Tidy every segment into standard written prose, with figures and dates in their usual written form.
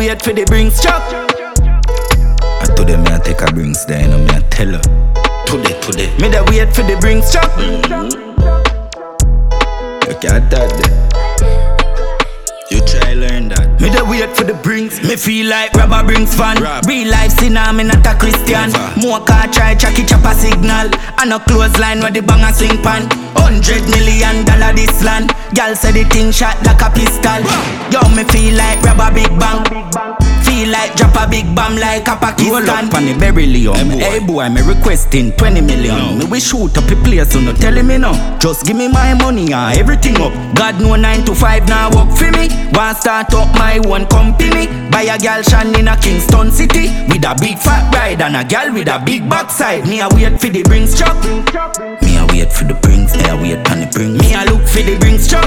wait for the Brinks truck. I told them I take a Brinks there, and I tell her. Today. Me da wait for the Brinks truck. You can't that there. You try learn that. Me da wait for the Brinks. Me feel like Rabba Brinks fan. Real life sinner, me not a Christian. More car try Chucky chop a signal. And a clothesline where the banger swing pan. $100 million this land. Girl say the thing shot like a pistol. Yo, me feel like Rabba Big Bang. Feel like drop a big bomb like a Pakistan. Roll up on the Berry Leon. Hey boy, me requesting 20 million. Me we shoot up a place, so no telling me no. Just give me my money and everything up. God know 9 to 5 now work for me. Want start up my own company. Buy a girl shan in a Kingston City with a big fat ride and a girl with a big backside. Me a wait for the Brinks truck. Me a wait for the Brinks. I wait on the Brinks. Me a look for the Brinks truck.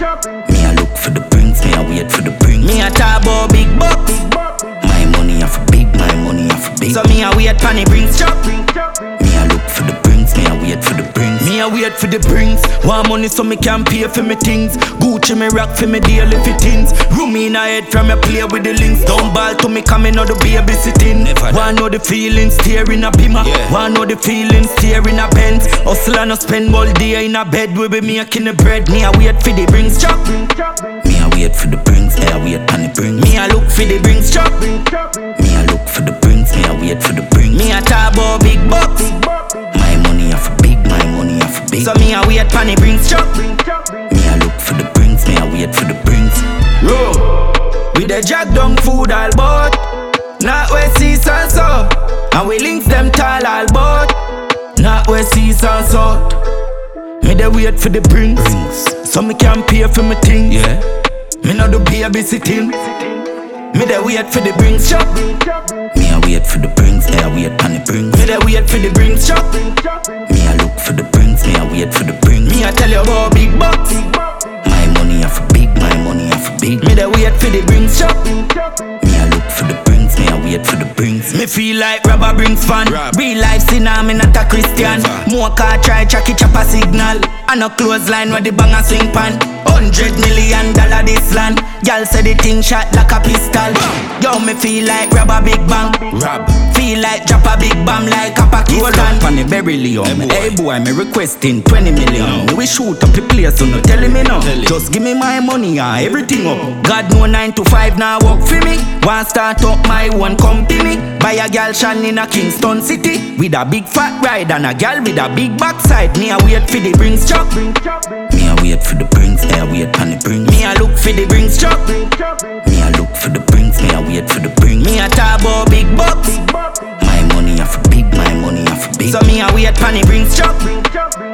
Me a look for the Brinks. Me a wait for the Brinks. Me a talk about big bucks. My money off big. My money off big. So me a wait for the Brinks truck. Me a look for the Brinks. Me a wait for the Brinks. Me a wait for the Brinks. Want money so me can pay for me things. Gucci me rock for me daily fittings. Room in a head from me play with the links. Don't ball to me coming out the babysitting. Want know the feelings, tearing a bimmer. Want know the feelings, tearing a Benz. Hustle and no spend all day in a bed. We be making the bread. Me a wait for the Brinks truck. Me a wait for the Brinks. I wait on the Brinks. Me a look for the Brinks truck. Me a look for the Brinks. Me a wait for the Brinks. Me a talk about big bucks. My money off big. My money off big. So me a wait for the Brinks truck. Me a look for the Brinks. Me a wait for the Brinks. Yo, with the jack down food all boat. Not where season so. And we links them tall all boat. Not where season so. Me dey wait for the Brinks. So me can pay for me things. Yeah. Me no do babysitting. Me dey wait for the Brinks truck. Me a wait for the Brinks. I wait on the Brinks. Me dey wait for the Brinks truck. Me a look for the Brinks. Me a wait for the Brinks. Me a tell you about big bucks. My money off big. My money off big. Me dey wait for the Brinks truck. Me a look for the Brinks. Me a wait for the Brinks. Me feel like Rabba Brinks fan. Real life sinner, me not a Christian. More car try Chucky chop a signal. And a clothesline where the banger swing pan. $100 million this land. Girl say the thing shot like a pistol. Yo, me feel like Rabba Big Bang. Feel like drop a big bomb like a Pakistan. Roll up on the Berry Leon. Hey boy, me requesting 20 million. We shoot up a place, so no telling me no. Just give me my money and everything up. God know 9 to 5 now work for me. Want start up my own company. Buy a girl shan in a Kingston City with a big fat ride and a girl with a big backside. Me a wait for the Brinks truck. Me a wait for the Brinks. I wait on the Brinks. Me a look for the Brinks truck. Me a look for the Brinks. Me a wait for the Brinks. Me a talk about big bucks. My money off big. My money off big. So me a wait for the Brinks truck.